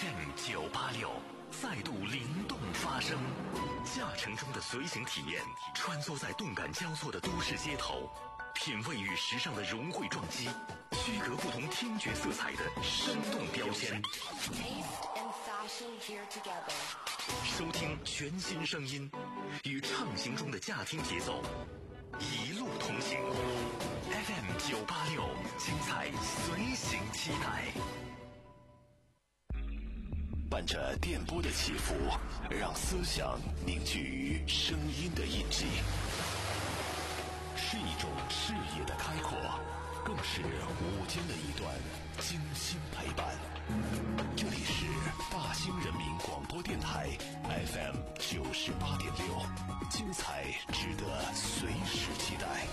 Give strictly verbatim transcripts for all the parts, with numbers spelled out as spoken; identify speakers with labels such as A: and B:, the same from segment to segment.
A: F M 九八六再度灵动发声，驾乘中的随行体验，穿梭在动感交错的都市街头，品味与时尚的融汇撞击，区隔不同听觉色彩的生动标签。收听全新声音，与畅行中的驾听节奏，一路同行。F M 九八六，精彩随行期待。伴着电波的起伏，让思想凝聚于声音的印记，是一种视野的开阔，更是午间的一段精心陪伴。这里是大兴人民广播电台 F M 九十八点六，精彩值得随时期待。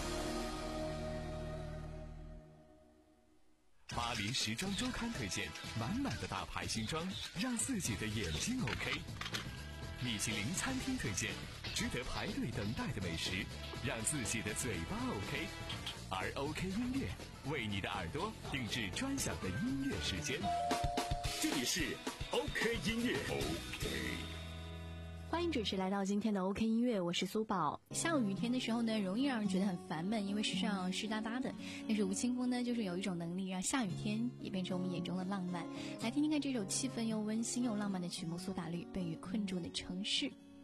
B: 巴黎时装周刊推荐满满的大牌新装，让自己的眼睛 OK。米其林餐厅推荐值得排队等待的美食，让自己的嘴巴 OK。而 OK 音乐为你的耳朵定制专享的音乐时间，这里是 OK 音乐。 OK，
C: 欢迎准时来到今天的 OK 音乐，我是苏宝。下午雨天的时候呢，容易让人觉得很烦闷，因为时上湿哒哒的。但是吴青峰呢，就是有一种能力，让下雨天也变成我们眼中的浪漫。来听听看这首气氛又温馨又浪漫的曲目《苏打绿被雨困住的城市》。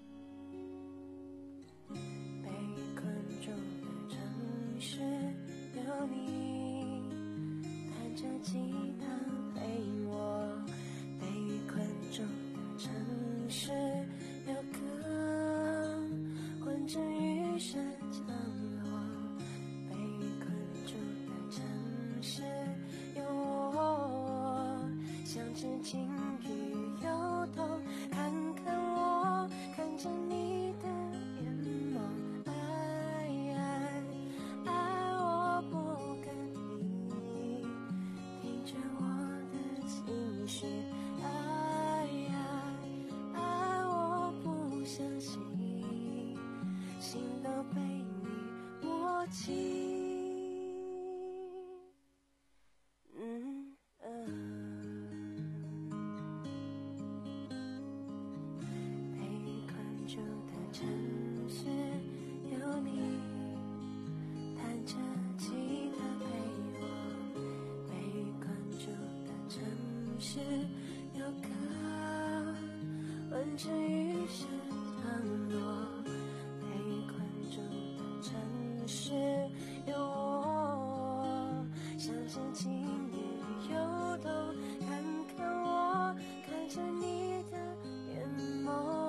D: 被困住的城市，有你弹着吉他陪我。被雨困住的城市，有歌混着雨声降落。被雨困住的城市，有我像只金鱼游动，看看我，看着你的眼眸。爱爱爱，我不跟你听着我的情绪。爱爱爱，我不相信心都被你握紧。嗯嗯，被困住的城市，有你弹着吉他陪我。被困住的城市，有歌混着雨声降落。被困住的城市，有我像只金鱼游动，看看我，看着你的眼眸。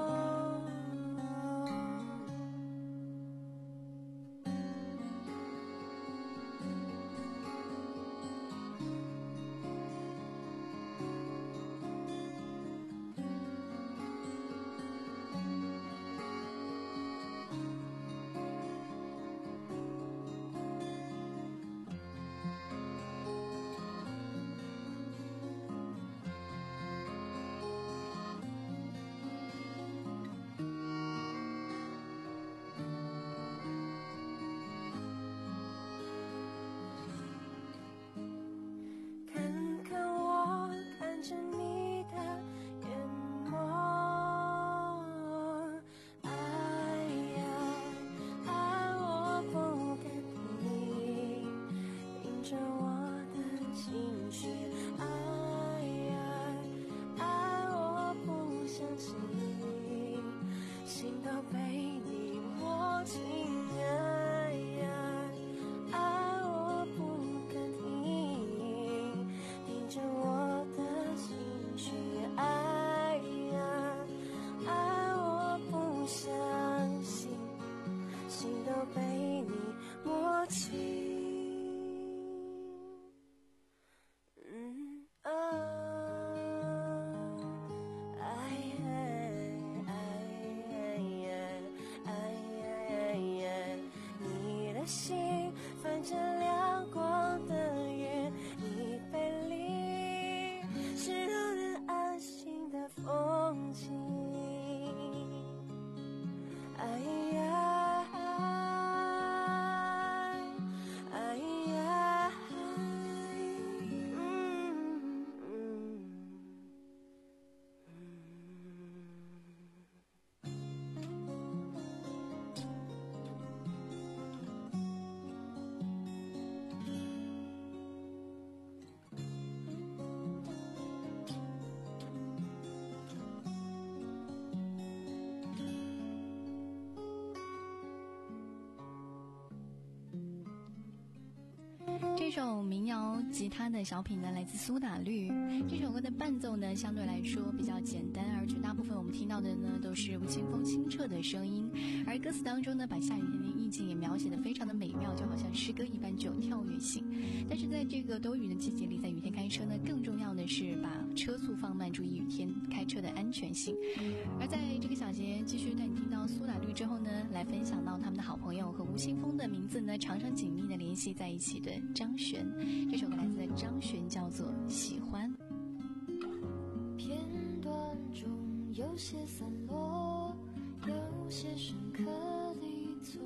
C: 首民谣吉他的小品呢，来自苏打绿。这首歌的伴奏呢，相对来说比较简单，而绝大部分我们听到的呢，都是吴青峰清澈的声音。而歌词当中呢，把下雨天的意境也描写得非常的美妙，就好像诗歌一般，具有跳跃性。但是在这个多雨的季节里，在雨天开车呢，更重要的是把车速放慢，注意雨天开车的安全性。而在这个小节继续带你听到苏打绿之后呢，来分享到他们的好朋友和吴青峰的名字呢，常常紧密的联系在一起的张悬。这首歌来自张悬，叫做《喜欢》。
D: 片段中有些散落，有些深刻地错，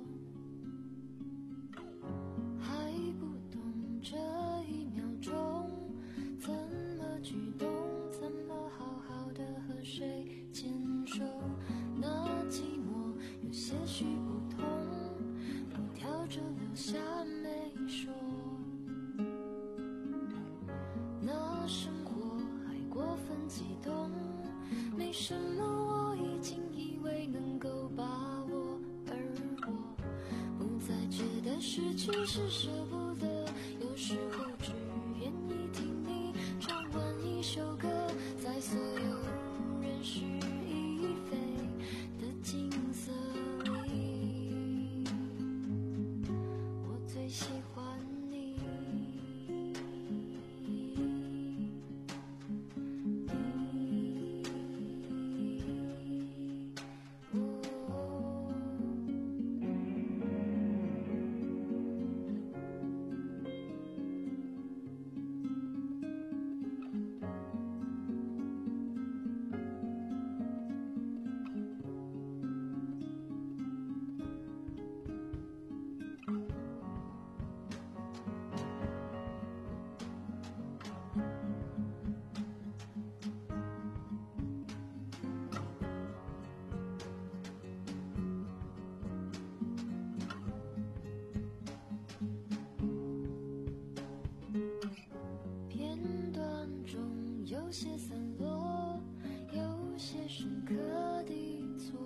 D: 还不懂这一秒钟怎么举动，怎么好好的和谁牵手。那寂寞有些许不同，我挑着留下没说。那生活还过分激动，没什么我已经以为能够把握，而我不再觉得失去是舍不得，有时候只愿意听你唱完一首歌，在所有人事已非的景色里，我最喜欢你。有些散落，有些深刻地错，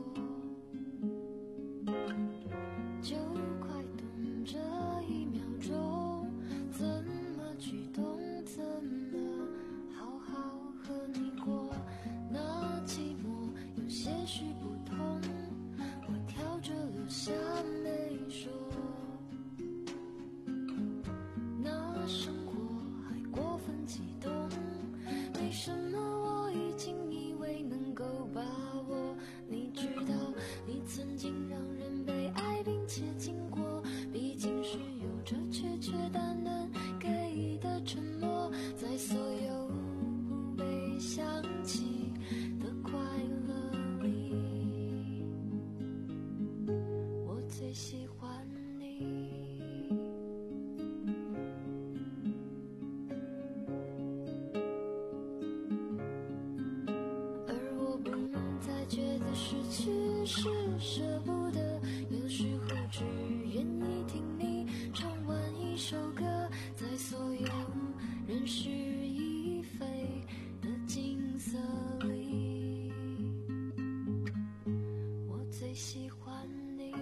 D: 就快懂这一秒钟怎么举动，怎么好好和你过。那寂寞有些许不同，我挑着留下没说。那生活还过分激动，为什么我已经以为能够把握？你知道你曾经让人被爱并且经过，毕竟是有着确确淡淡给的承诺，在所有不被想起的快乐里，我最喜欢你。觉得失去是舍不得，有时候只愿意听你唱完一首歌，在所有人事已非的景色里，我最喜欢你。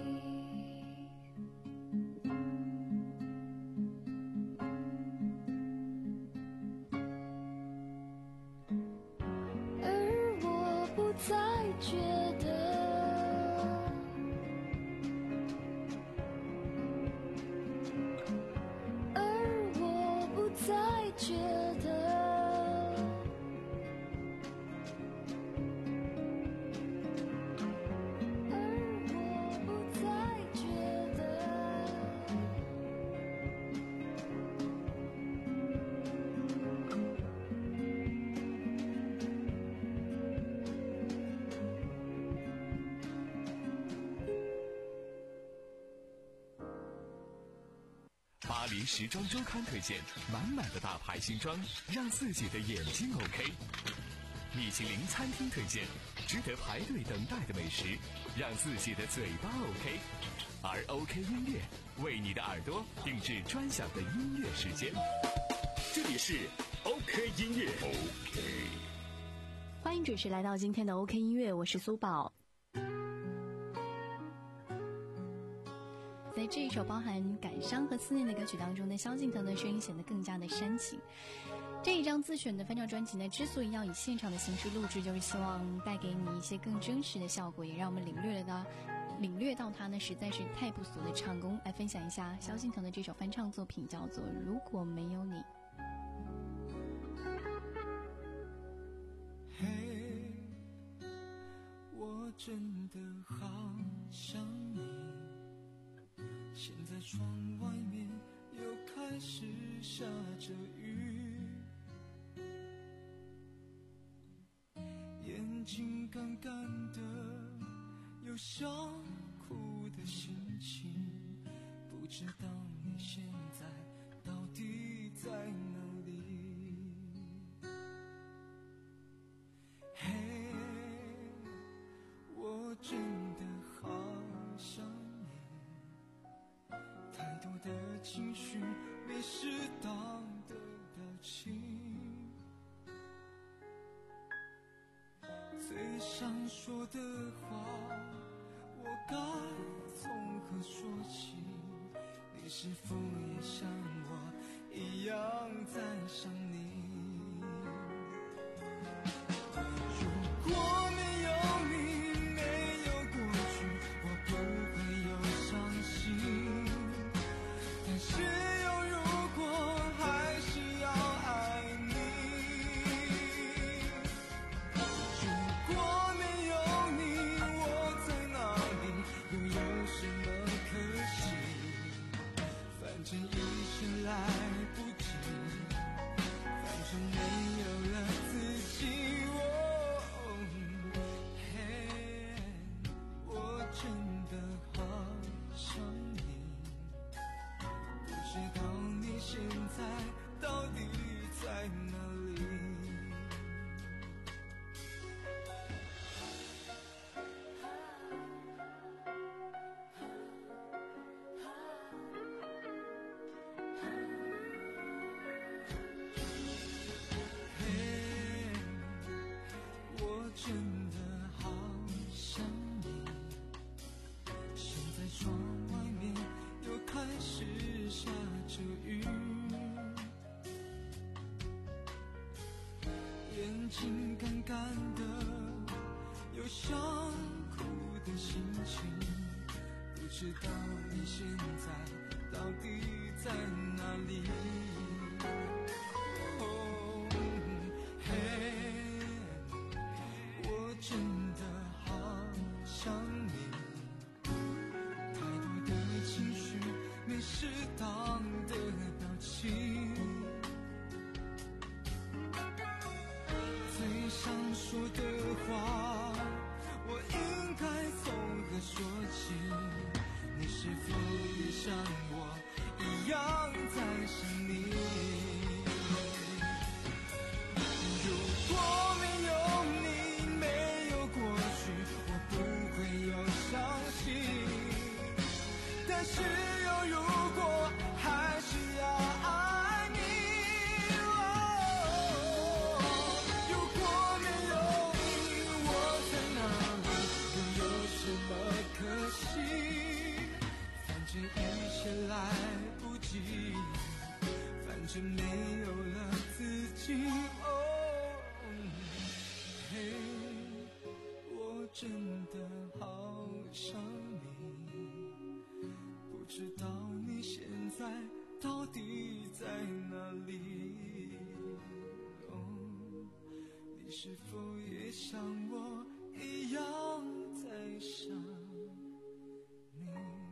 D: 而我不再觉得而我不再觉得而我不再觉得
B: 巴黎时装周刊推荐满满的大牌新装，让自己的眼睛 OK。米其林餐厅推荐值得排队等待的美食，让自己的嘴巴 OK。而 OK 音乐为你的耳朵定制专享的音乐时间。这里是 OK 音乐 OK。
C: 欢迎准时来到今天的 OK 音乐，我是苏宝。在这一首包含感伤和思念的歌曲当中呢，萧敬腾的声音显得更加的煽情。这一张自选的翻唱专辑呢，之所以要以现场的形式录制，就是希望带给你一些更真实的效果，也让我们领略到领略到他呢实在是太不俗的唱功。来分享一下萧敬腾的这首翻唱作品，叫做《如果没有你》。
E: 嘿，我真的好想你，现在窗外面又开始下着雨，眼睛干干的，有想哭的心情，不知道你现在到底在哪里。嘿，我真的好想你，太多的情绪，没适当的表情，最想说的话，我该从何说起？你是否也像我一样在想你？如果没有你，没有过去，我不会有伤心。但是有如果，还是要爱你。如果没有你，我在哪里，又有什么可惜？反正一切来不及，反正没有了自己。真的好想你，不知道你现在到底在哪里。嘿，我真的好想你，窗外面又开始下着雨，眼睛干干的，有想哭的心情，不知道你现在到底在哪里。哦，嘿，我真的好想你，情绪没适当的表情，最想说的话，我应该从何说起？你是否也像我一样在想你？如果没有你，没有过去，我不会有伤心。但是有如果，还是要爱你。哦，如果没有你，我在哪里，又有什么可惜？反正一切来不及，反正没有了自己。哦，嘿，我真的好想你，不知道你现在到底在哪里。哦，你是否也像我一样在想你？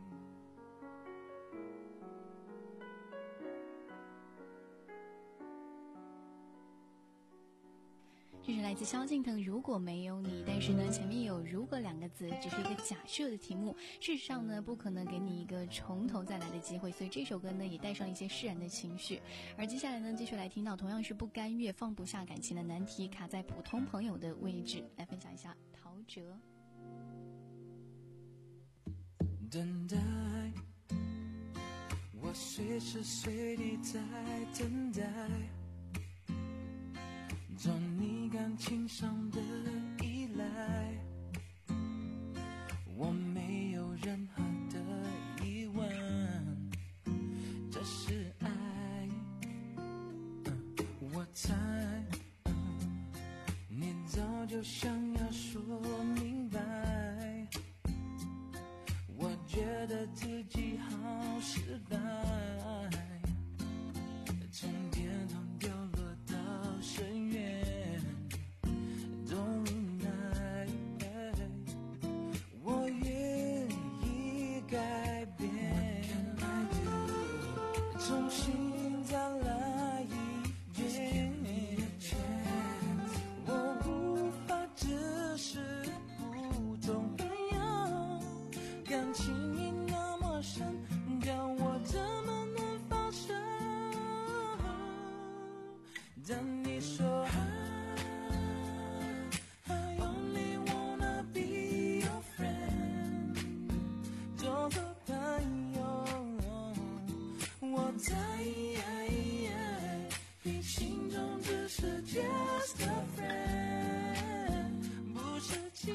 C: 这是来自萧敬腾如果没有你，但是呢前面有如果两个字，只是一个假设的题目，事实上呢不可能给你一个从头再来的机会，所以这首歌呢也带上一些释然的情绪。而接下来呢继续来听到同样是不甘愿放不下感情的难题，卡在普通朋友的位置，来分享一下陶喆。
E: 等待，我随时随地在等待，做你感情上的依赖，我没有任何的疑问。 就想要说明白，我觉得自己好失败，从天堂掉落到深渊都无奈，我愿意改变，重新再来一遍，我无法只是普通朋友，感情已那么深，叫我怎么能放手？当你说 I only wanna be your friend， 做个朋友，我在你心中只是 just a friend， 不是情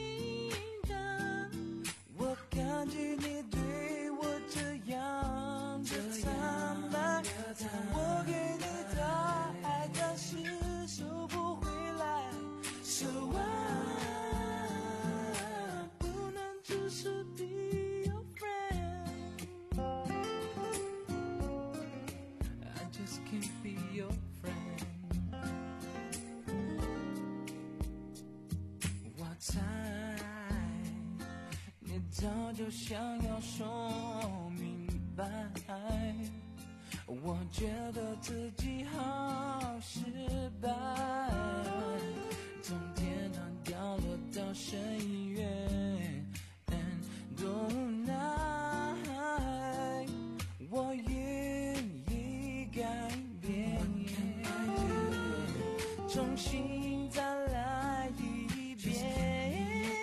E: 人。我感激你对我这样的坦白，我给你的爱暂时收不回来， So I 不能只是 be your friend， I just can't be your friend。 我猜你早就想要说明白，我觉得自己好失败，从天堂掉落到深渊多无奈，我愿意改变，重新再来一遍，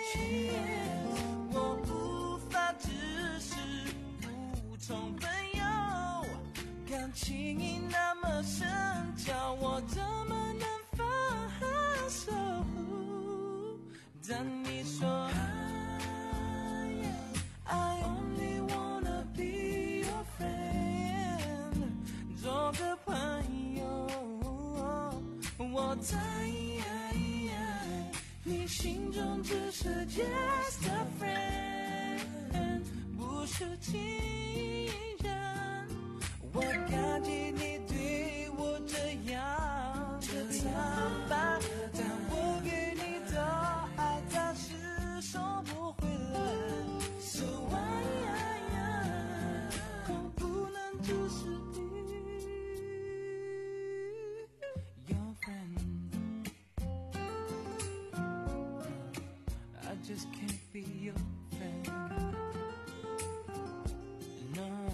E: 我无法只是普通朋友，感情已那么深，叫我怎么能放手？当你说 I only wanna be your friend， 做个朋友，我在你心中只是 just a friend， 不是情人。我感激你对我这样的坦白，但我给你的爱暂时收不回来， So I 我不能只是 be your friend， I just can't be your friend， no。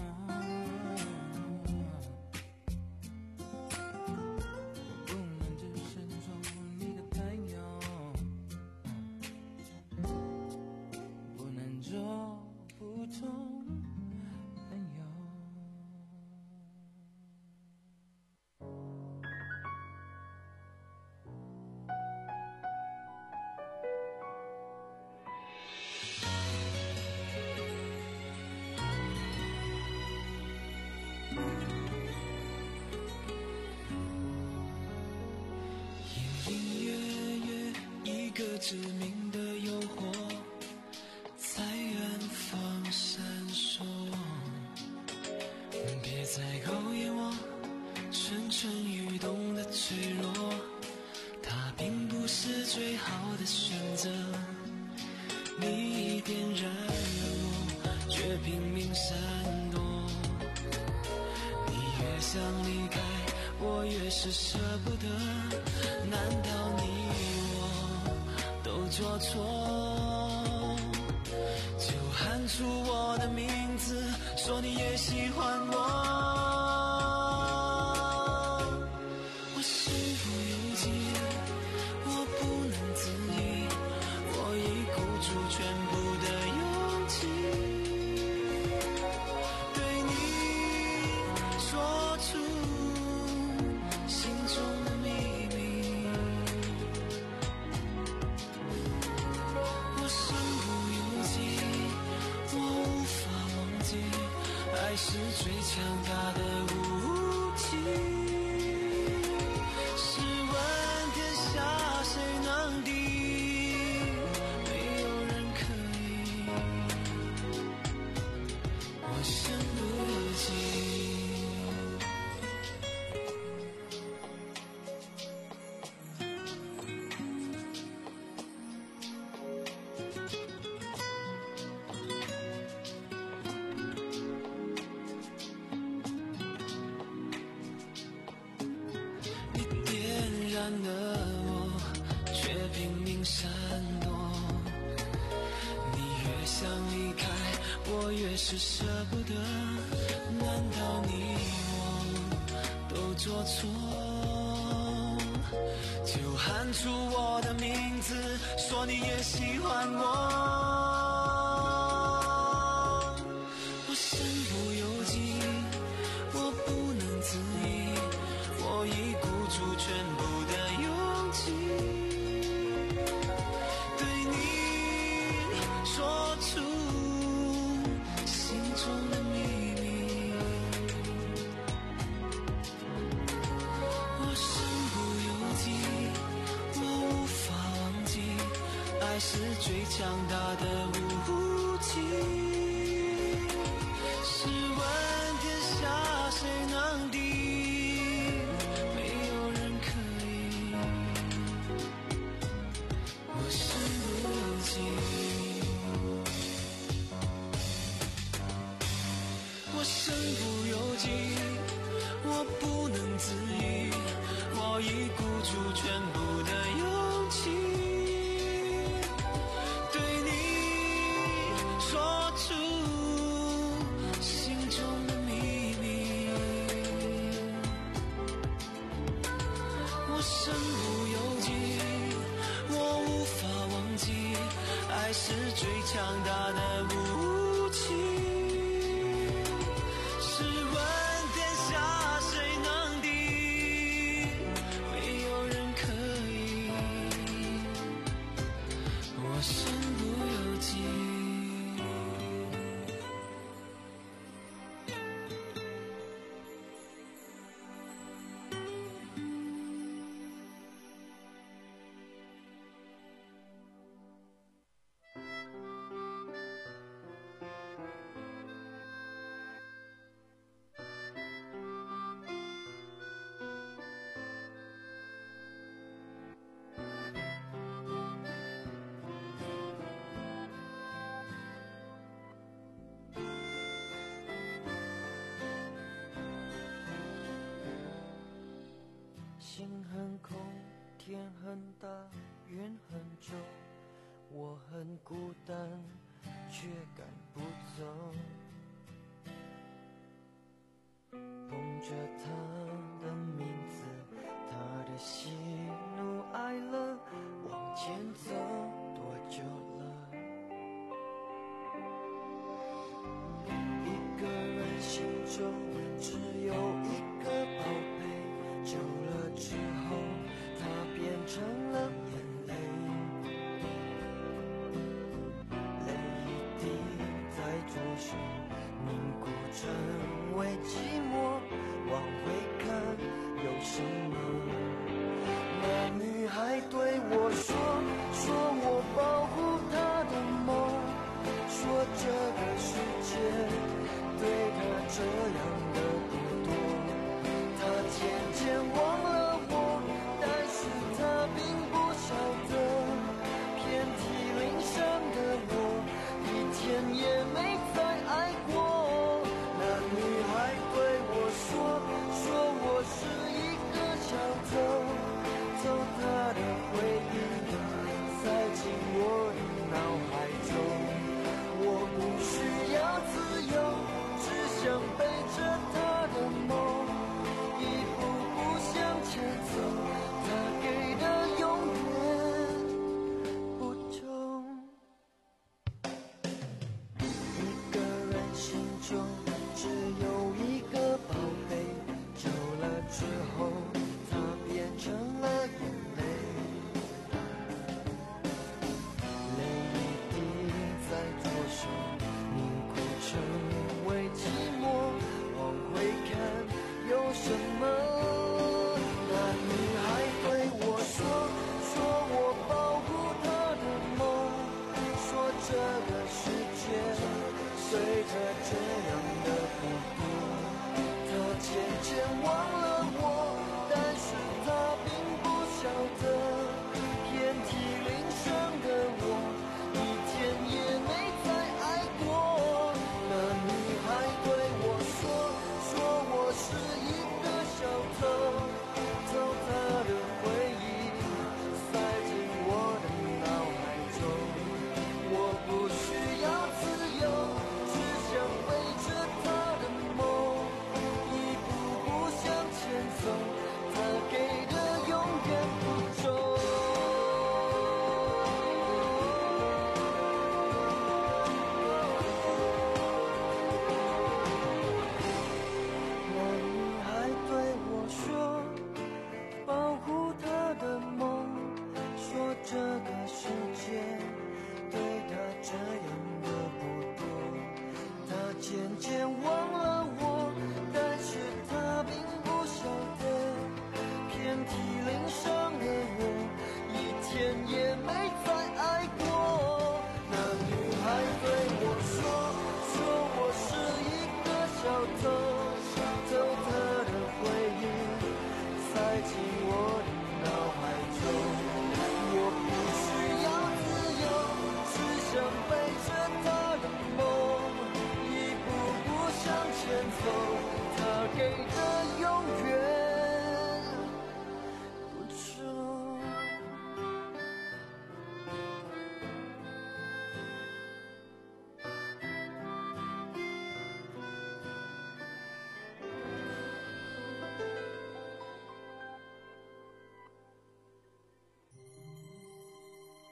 E: 致命的诱惑在远方闪烁，别再考验我蠢蠢欲动的脆弱，它并不是最好的选择。你点燃了我，却拼命闪躲，你越想离开，我越是舍不得。难道你都做错，就喊出我的名字，说你也喜欢我。我身不由己，我不能自已，我已鼓足全部的勇气，对你说出心中的秘密。爱是最强大的武器，试问天下谁能敌？ 越拼命闪躲。你越想离开，我越是舍不得。难道你我都做错？就喊出我的名字，说你也喜欢我。我身不由己，我不能自已，我已鼓足全部的勇气，对你说出心中的秘密。我身不由己，我无法忘记，爱是最强大的武器。试问天下谁能敌？没有人可以。我身不由己，我身不由己，我不能自已，我已鼓足全部的勇气，对你说出心中的秘密。我身不由己，我无法忘记，爱是最强大的武器。试问天下谁能敌？没有人可以。我身不由己。
F: 心很空，天很大，云很重，我很孤单，却赶不走。捧着他的名字，他的喜怒哀乐，往前走多久了？一个人心中只有一个宝贝，久了之后，它变成了眼泪，泪一滴在左手凝固成为寂寞，往回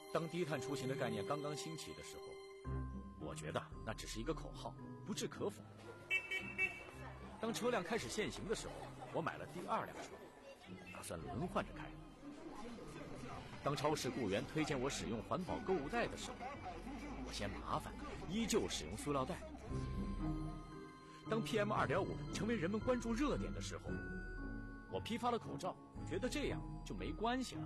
G: 当低碳出行的概念刚刚兴起的时候，我觉得那只是一个口号，不置可否。当车辆开始限行的时候，我买了第二辆车，打算轮换着开。当超市雇员推荐我使用环保购物袋的时候，我嫌麻烦，依旧使用塑料袋。当 P M 二点五 成为人们关注热点的时候，我批发了口罩，觉得这样就没关系了。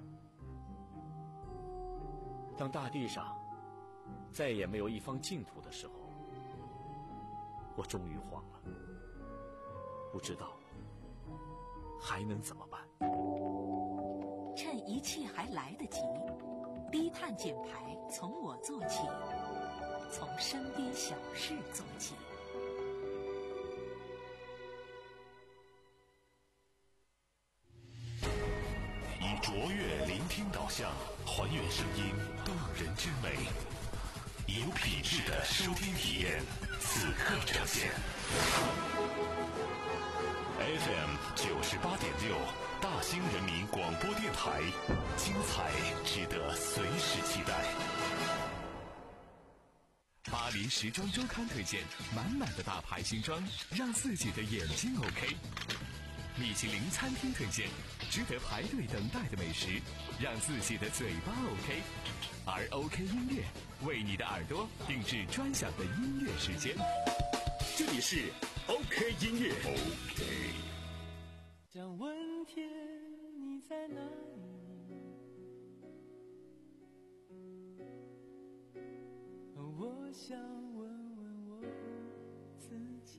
G: 当大地上再也没有一方净土的时候，我终于慌了，不知道还能怎么办。
H: 趁一切还来得及，低碳减排从我做起，从身边小事做起。
A: 以卓越聆听导向，还原声音动人之美，以有品质的收听体验，此刻呈现。F M 九十八点六，大兴人民广播电台，精彩值得随时期待。
B: 巴黎时装周刊推荐满满的大牌新装，让自己的眼睛 OK。米其林餐厅推荐值得排队等待的美食，让自己的嘴巴 OK。而 OK 音乐为你的耳朵定制专享的音乐时间，这里是 OK 音乐。 OK。
E: 想问天你在哪里，我想问问我自己，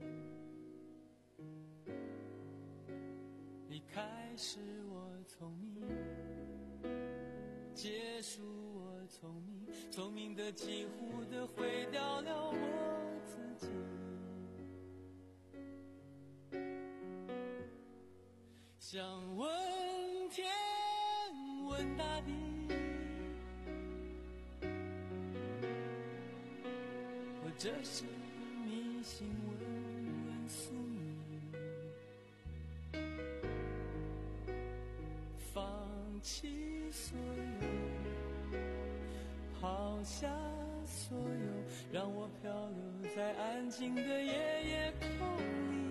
E: 离开是我聪明，结束我聪明，聪明的几乎的毁掉了我自己。想问天问大地，或者是迷信问问宿命，放弃所有，抛下所有，让我漂流在安静的夜夜空里。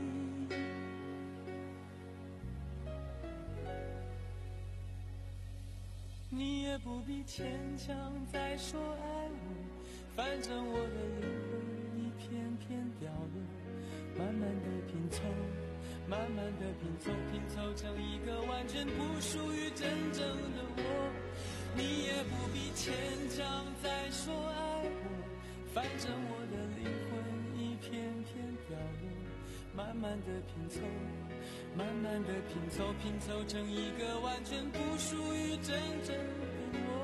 E: 你也不必牵强再说爱我，反正我的灵魂一片片掉落，慢慢的拼凑，慢慢的拼凑，拼凑成一个完全不属于真正的我。你也不必牵强再说爱我，反正我的灵魂一片片掉落，慢慢的拼凑，慢慢的拼凑，拼凑成一个完全不属于真正的我。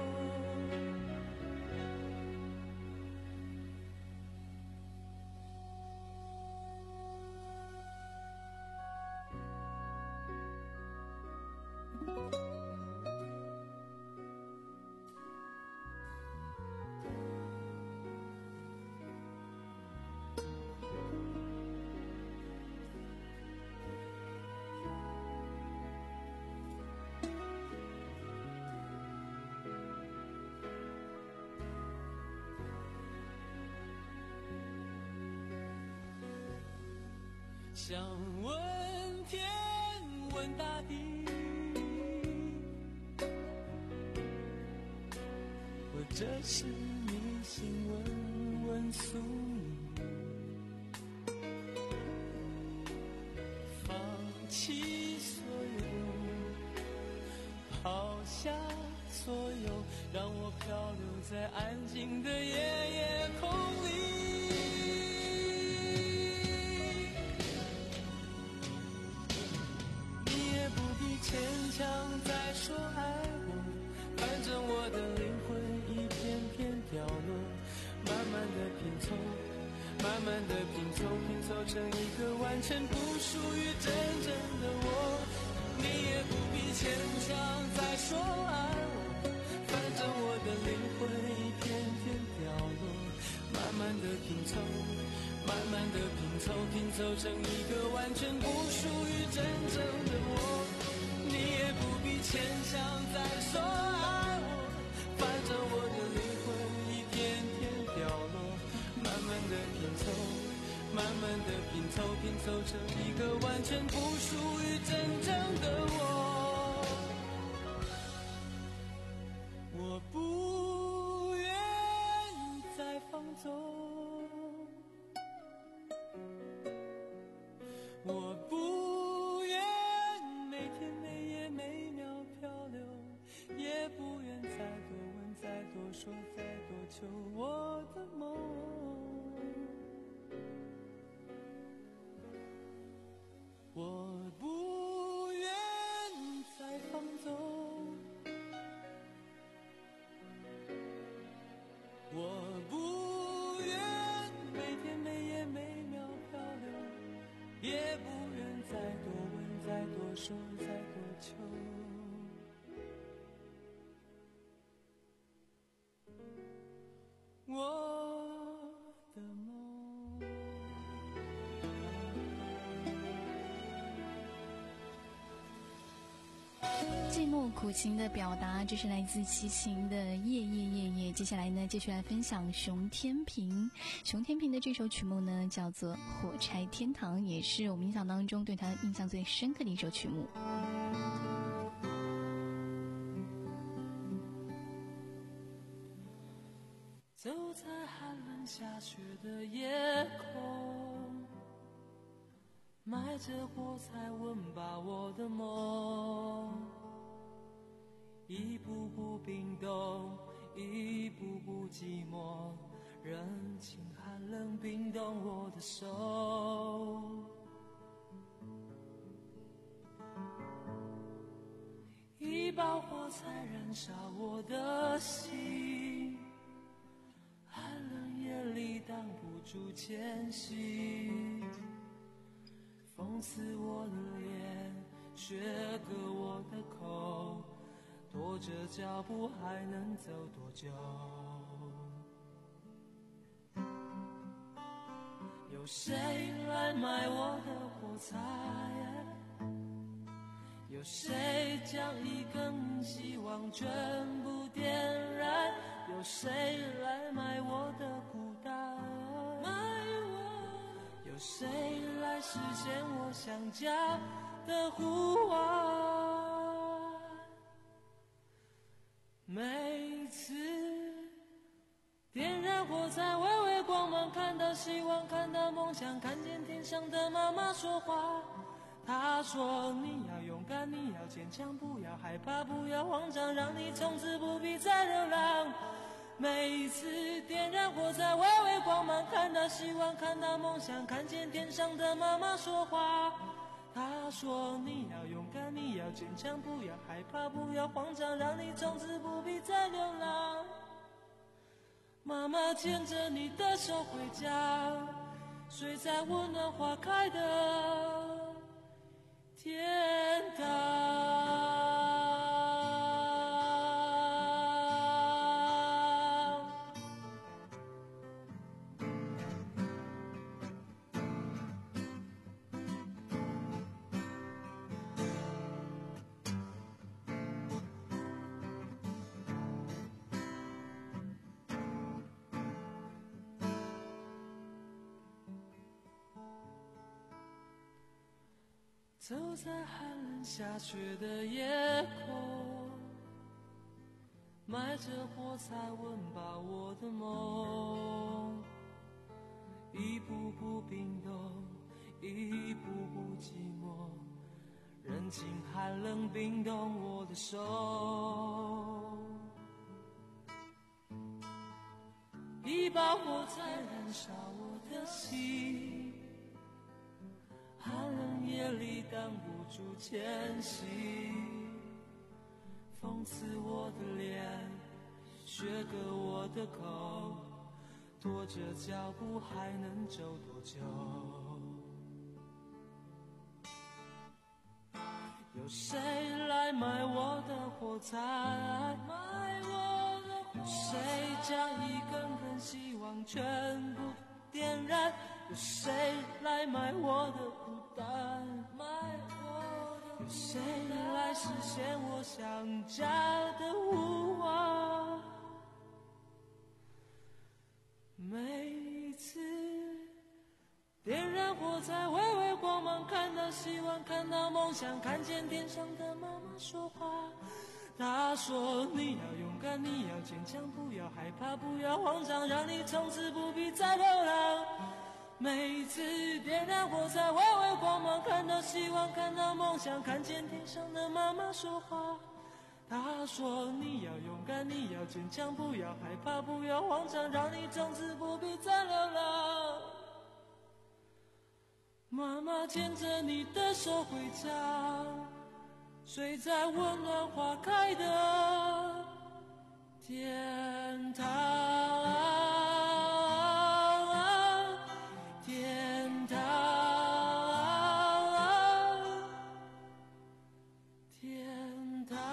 E: 想问天问大地，或者是迷信问问宿命，放弃所有，抛下所有，让我漂流在安静的夜夜空里。牵强再说爱我，反正我的灵魂一片片掉落，慢慢的拼凑，慢慢的拼凑，拼凑成一个完全不属于真正的我。你也不必牵强再说爱我，反正我的灵魂一片片掉落，慢慢的拼凑，慢慢的拼凑，拼凑成一个完全不属于真正的我。你也不必牵强再说爱我，反正我
C: 苦情的表达，这是来自齐秦的《夜夜夜夜》。接下来呢，继续来分享熊天平。熊天平的这首曲目呢，叫做《火柴天堂》，也是我们印象当中对他印象最深刻的一首曲目。
E: 走在寒冷下雪的夜空，埋着火柴温饱我的梦，一步步冰冻，一步步寂寞，人情寒冷冰冻我的手，一把火柴燃烧我的心，寒冷夜里挡不住前行，风刺我的脸，雪割我的口，拖着脚步还能走多久？有谁来买我的火柴？有谁将一根希望全部点燃？有谁来买我的孤单？买我？有谁来实现我想家的呼唤？每次点燃火柴，微微光芒，看到希望，看到梦想，看见天上的妈妈说话。她说你要勇敢，你要坚强，不要害怕，不要慌张，让你从此不必再流浪。每一次点燃火柴，微微光芒，看到希望，看到梦想，看见天上的妈妈说话。她说你要勇敢，你要坚强，不要害怕，不要慌张，让你从此不必再流浪。妈妈牵着你的手回家，睡在温暖花开的天堂。走在寒冷下雪的夜空，埋着火柴温饱我的梦，一步步冰冻，一步步寂寞，人情寒冷冰冻我的手，一把火柴燃烧我的心，寒冷夜里挡不住前行，风刺我的脸，雪割我的口，拖着脚步还能走多久？有谁来买我的火柴？买我的火柴。有谁将一根根希望全部点燃？有谁来买我的孤单？买我的。有谁来实现我想家的呼唤？每一次点燃火柴，微微光芒，看到希望，看到梦想，看见天上的妈妈说话。她说你要勇敢，你要坚强，不要害怕，不要慌张，让你从此不必再流浪。每一次点燃火柴，微微光芒，看到希望，看到梦想，看见天上的妈妈说话。她说你要勇敢，你要坚强，不要害怕，不要慌张，让你从此不必再流浪。妈妈牵着你的手回家，睡在温暖花开的天堂。天堂，天堂。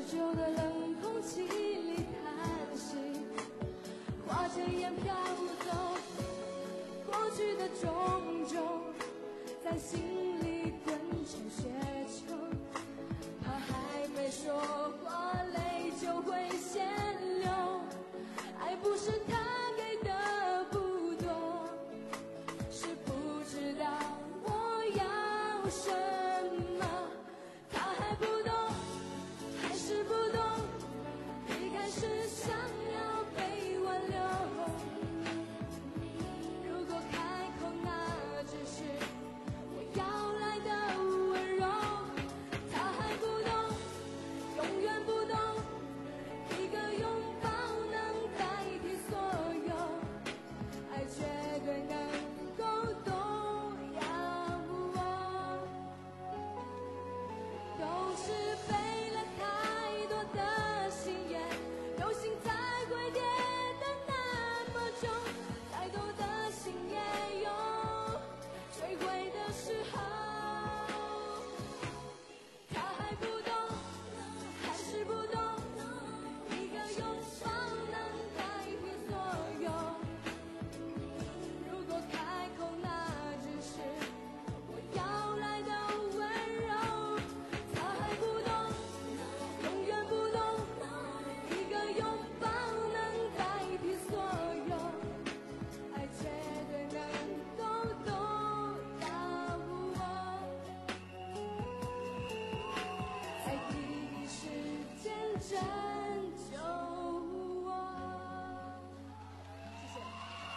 I: 久的冷空气里叹息，花着烟飘走，过去的种种在心里滚成雪球，怕还没说话泪就会先流，爱不是他给的不多，是不知道我要什么，他还不懂，还是不懂，一开始想要被挽留，如果开口那只是我要来的温柔，他还不懂，永远不懂，一个拥抱能代替所有，爱绝对能够动摇我，都是背了太多的心眼，有心才会跌得那么重，再多的心也有摧毁的时候，他还不懂，还是不懂，一个拥抱能代替所有，如果开口那只是我要来的温柔，他还不懂，永远不懂，一个拥抱能代替所有，爱绝对能够动摇我，在第一时间拯救我。谢谢。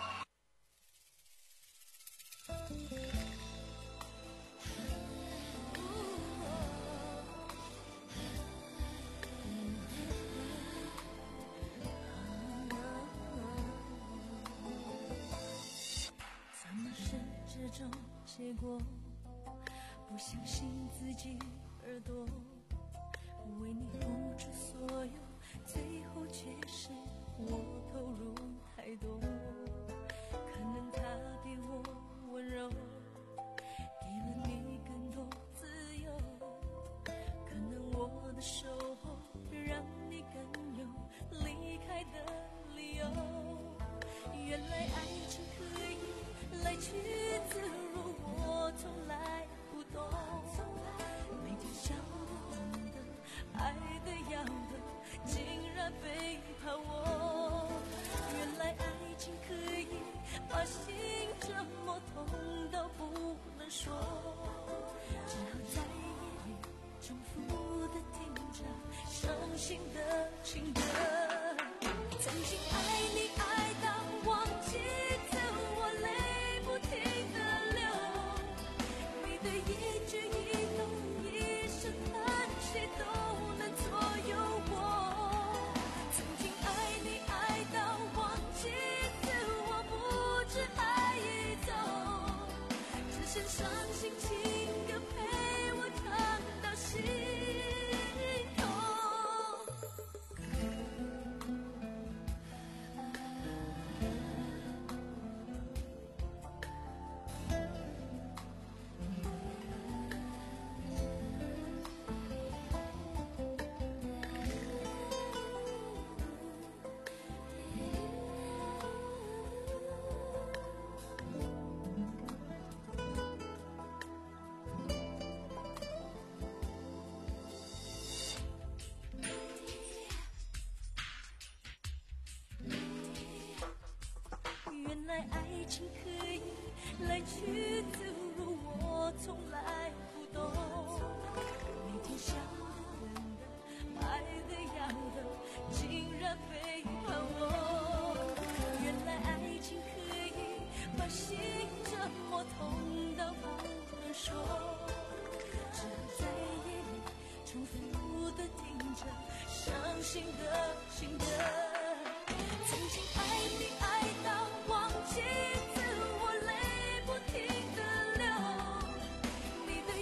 D: 怎么是这种结果？不相信自己耳朵，为你付出所有，最后却是我投入太多。可能他比我温柔，给了你更多自由，可能我的守候让你更有离开的理由。原来爱情可以来去自如，我从来不懂，每天想的问的爱的要的竟然背叛我。原来爱情可以把心折磨痛到不能说，只好在夜里重复的听着伤心的情歌。曾经爱你爱到忘记自我，泪不停地流，你的一举一动一声叹息都能左右我。曾经爱你爱到忘记自我，不知爱已走，只剩伤心情歌陪我唱到心痛。原来爱情可以来去自如，我从来不懂，每天想的问的爱的要的竟然背叛我。原来爱情可以把心折磨痛到不能说，只好在夜里重复的听着伤心的情歌。曾经爱你爱到忘记自我，泪不停地流，你的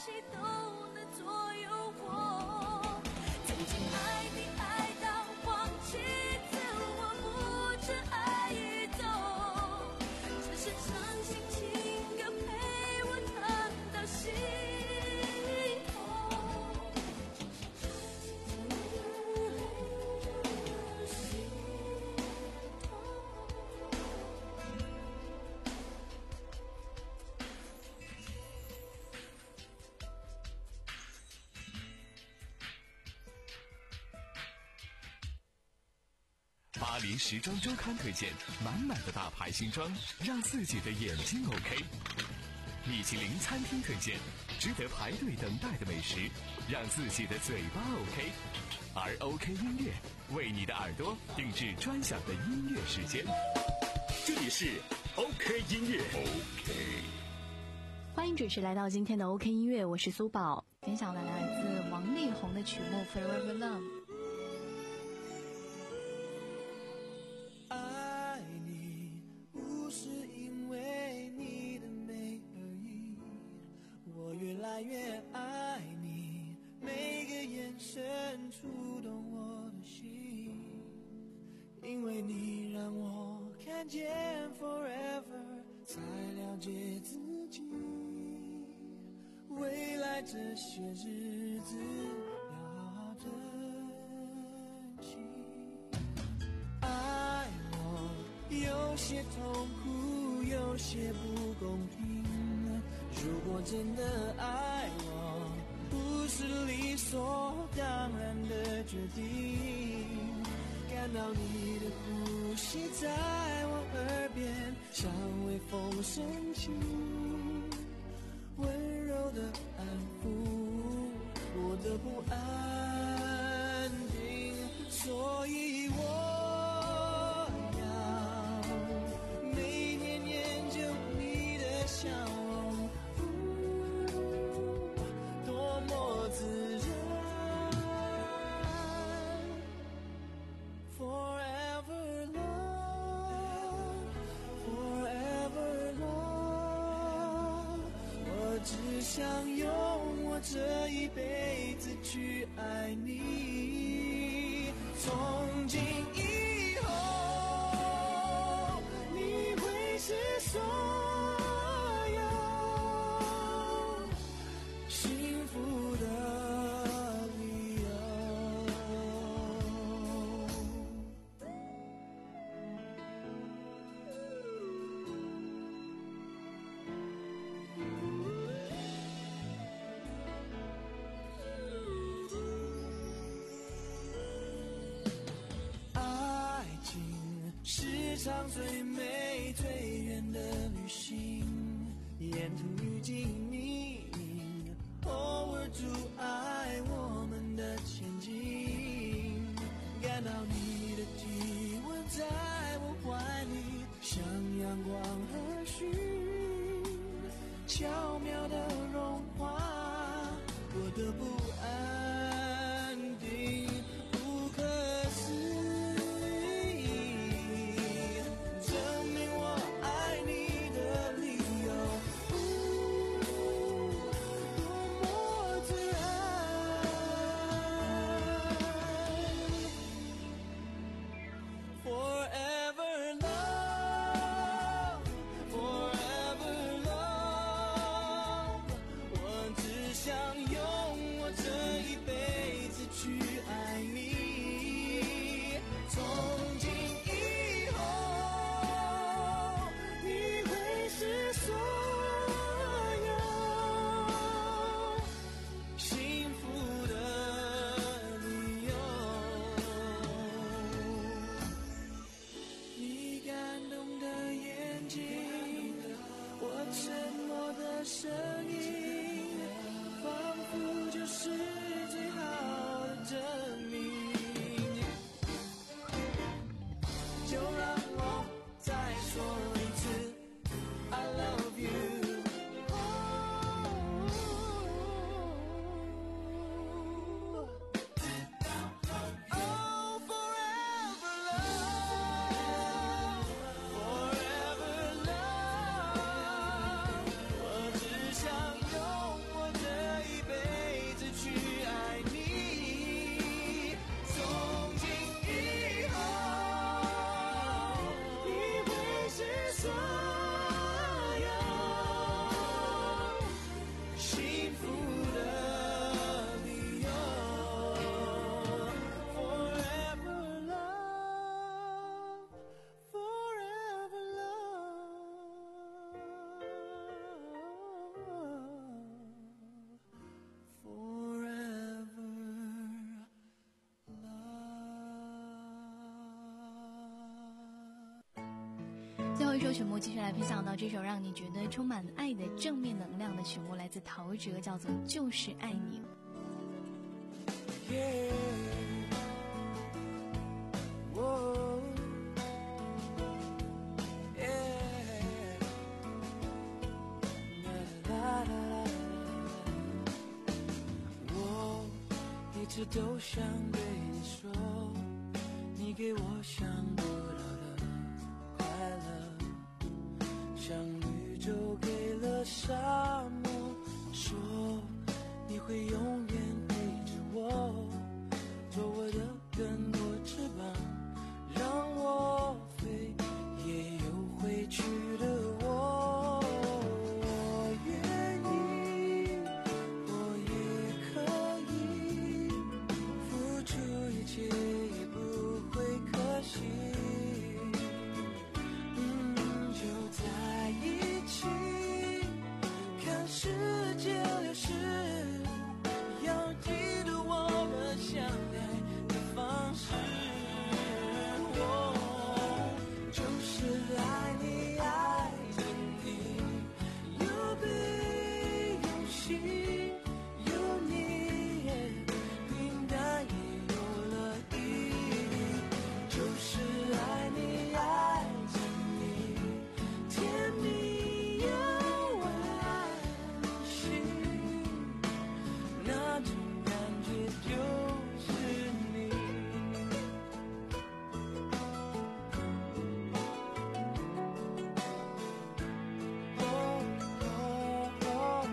I: 气都能左右我。曾经爱你爱到忘记自我，不知爱与痛，只是唱心情歌陪我唱到心痛。
B: 巴黎时装周刊推荐满满的大牌新装，让自己的眼睛 OK。米其林餐厅推荐值得排队等待的美食，让自己的嘴巴 OK。而 OK 音乐为你的耳朵定制专享的音乐时间。
A: 这里是 OK 音乐 OK。
C: 欢迎准时来到今天的 OK 音乐，我是苏宝，分享了来自王力宏的曲目 Forever Love。
E: 爱你不是因为你的美而已，我越来越爱你，每个眼神触动我的心，因为你让我看见 forever， 才了解自己，未来这些日子要好好珍惜。爱我有些痛苦，有些不公平，如果真的爱我，不是理所当然的决定，感到你的呼吸在我耳边，像微风深情，温柔的安抚我的不安定，所以我笑容，多么自然 Forever love Forever love， 我只想用我这一辈子去爱你，从今以后你会是所场最美最远的旅行，沿途遇见你，偶尔阻碍我们的前进，感到你的体温在我怀里，像阳光和煦，巧妙的融化我的不安定，不可思议，证明我爱你的理由，多么自然 Forever love Forever love， 我只想用我这一
C: 一首曲目，继续来分享到这首让你觉得充满爱的正面能量的曲目，来自陶喆，叫做《就是爱你》。
E: Yeah. Whoa. Yeah. La, la, la, la. 我一直都想对你说，你给我想不到的快乐，像绿洲给了沙漠，说你会永远陪着我，做我的更多翅膀，让我飞，也有回去的我。我愿意，我也可以付出一切，也不会可惜。嗯，就在一起，看世界流逝，要记得我们相爱的方式。我就是爱你，爱着你，有悲有喜，有你，平淡也有了意义。就是爱你，爱着你，甜蜜又温馨，那种感觉就是你。哦哦哦，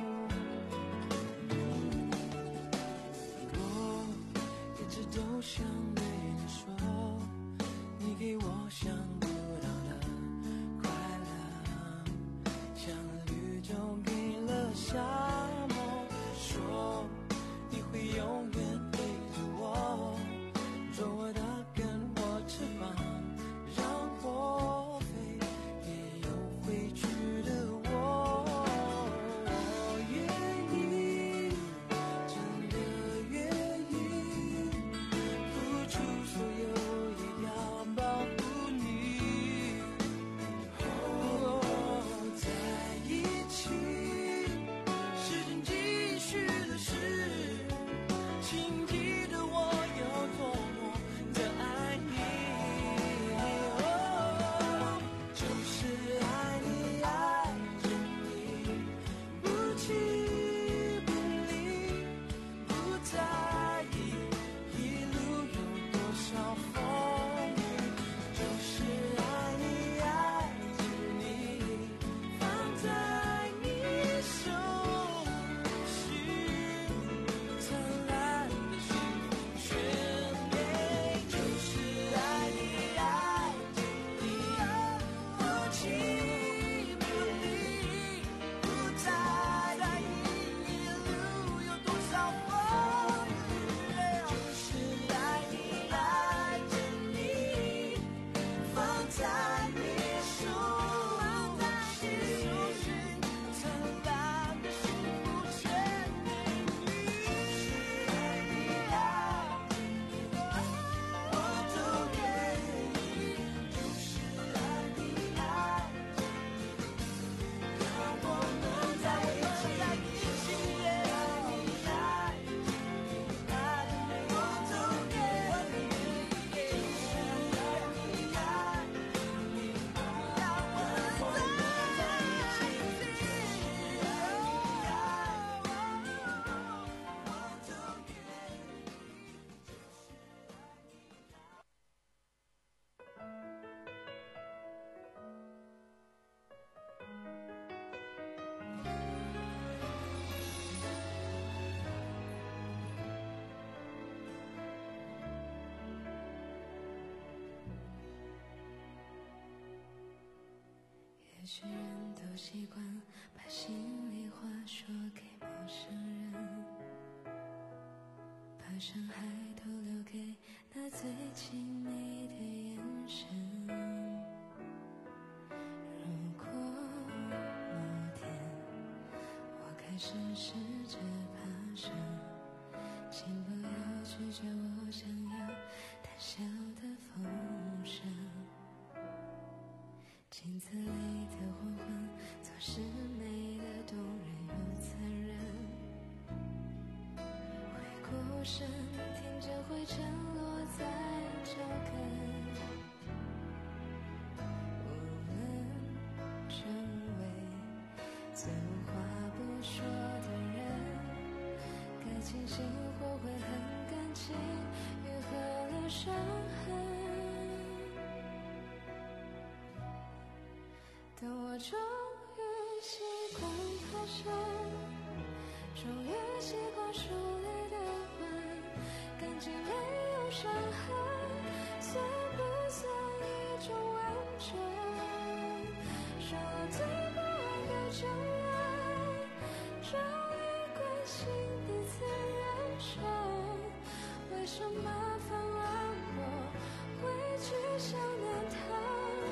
E: 我一直都想对你说，你给我想不到的快乐，像绿洲给了沙漠，说你会永远陪着我，做我的跟我翅膀，让我飞，也有回去的我。我愿意，真的愿意，付出所有也要保护你。哦，在一起，时间继续的事，请记得我有多么的爱你。哦，就是爱你，爱着你，不弃不离，不在意一路有多少风雨。就是爱你，爱着你，放在你手心，灿烂的幸福全给。就是爱你，爱着你，不弃不离，不在意一路有多少风雨。就是爱你，爱着你，放在你手心，灿烂的幸福全给你。就是爱你，爱着你，我都愿意。就是爱你，爱着你，让我们在一起，在一起。爱你，爱着你，爱着你，我都愿意。就是爱你，爱着你，让我们在一起。
I: 也许人都习惯把心里话说给陌生人，把伤害都留给那最亲密的眼神。如果某天我开始试着爬升，请不要拒绝我想要谈笑的风声。
D: 镜子里的黄昏总是美得动人又残忍，回过神听见灰尘落在脚跟，我们成为最无话不说的人，该清醒或悔恨感情愈合了伤痕，但我终于习惯爬山，终于习惯书里的吻，感情没有伤痕，算不算一种完整？少了最不安的承认，终于关心彼此人生，为什么反而我会去想念他？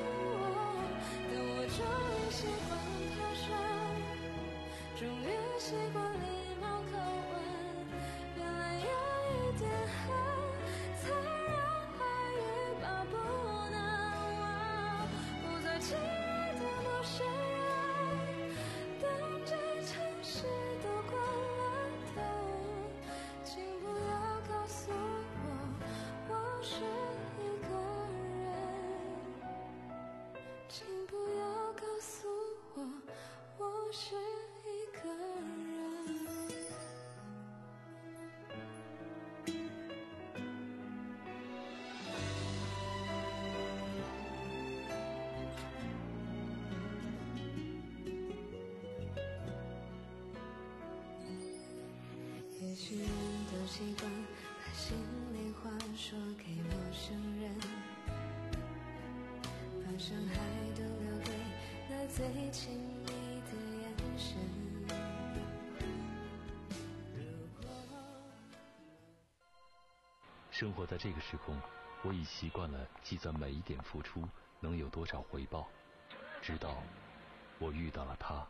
D: 终于习惯爬山，终于习惯礼貌口吻，原来有一点恨，才让话语把不能忘。不再亲爱的陌生人，当这城市都关了灯，请不要告诉我我是一个人，请不要告诉我我是一个人。也许人都习惯把心里话说给陌生人，把伤害都留给那最亲密的眼神。
J: 生活在这个时空，我已习惯了计算每一点付出能有多少回报，直到我遇到了他。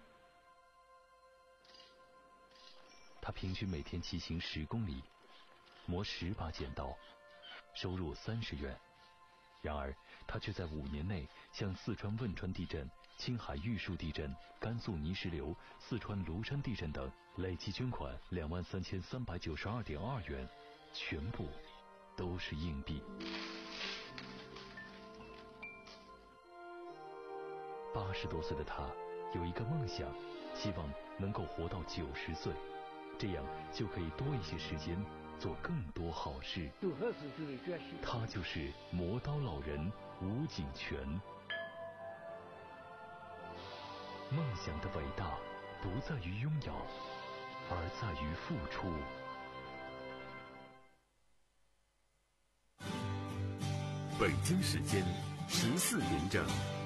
J: 他平均每天骑行十公里，磨十把剪刀，收入三十元。然而他却在五年内向四川汶川地震、青海玉树地震、甘肃泥石流、四川庐山地震等累计捐款两万三千三百九十二点二元，全部都是硬币。八十多岁的他有一个梦想，希望能够活到九十岁，这样就可以多一些时间做更多好事。他就是磨刀老人吴景全。梦想的伟大不在于拥有，而在于付出。
A: 北京时间十四点整。